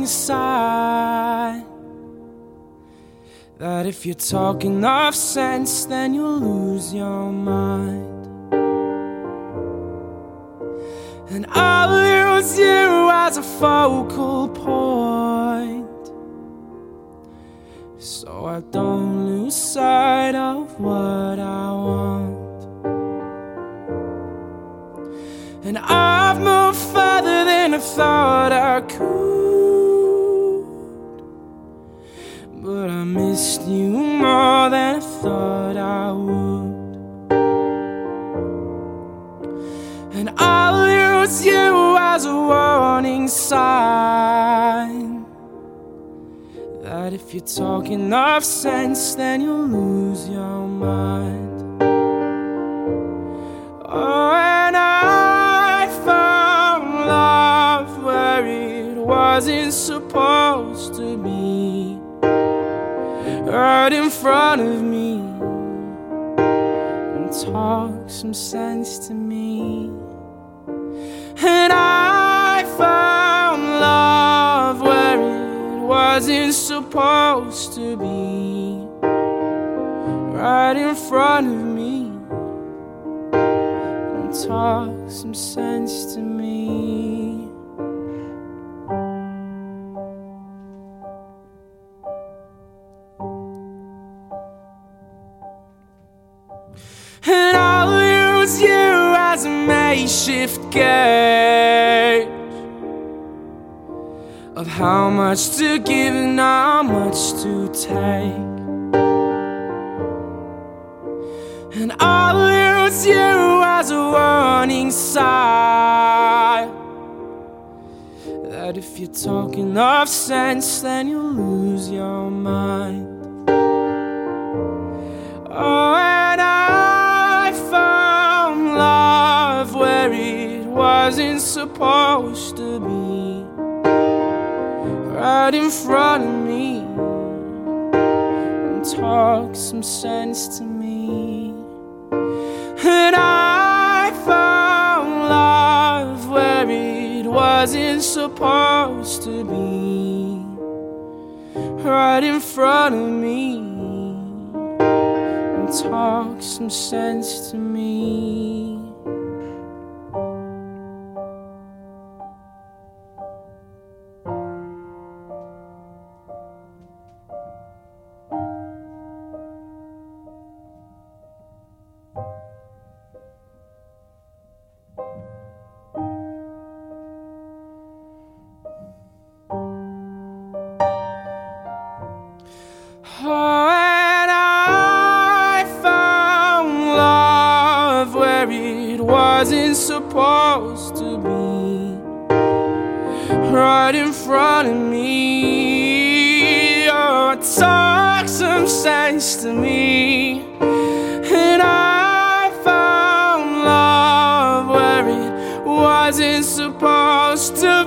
warning sign that if you're talking enough sense, then you'll lose your mind. And I'll use you as a focal point, so I don't lose sight of what I want. And I've moved further than I thought I could, but I missed you more than I thought I would. And I'll use you as a warning sign that if you're talking enough sense, then you'll lose your mind. Oh, and I found love where it wasn't supposed to be, right in front of me, and talk some sense to me. And I found love where it wasn't supposed to be, right in front of me, and talk some sense to me. And I'll use you as a makeshift gauge of how much to give and how much to take. And I'll use you as a warning sign that if you're talking enough sense, then you'll lose your mind. Oh, and I found love where it wasn't supposed to be, right in front of me, and talk some sense to me. And I found love where it wasn't supposed to be, right in front of me, and talk some sense to me. Oh, and I found love where it wasn't supposed to be, right in front of me. Oh, talk some sense to me. And I found love where it wasn't supposed to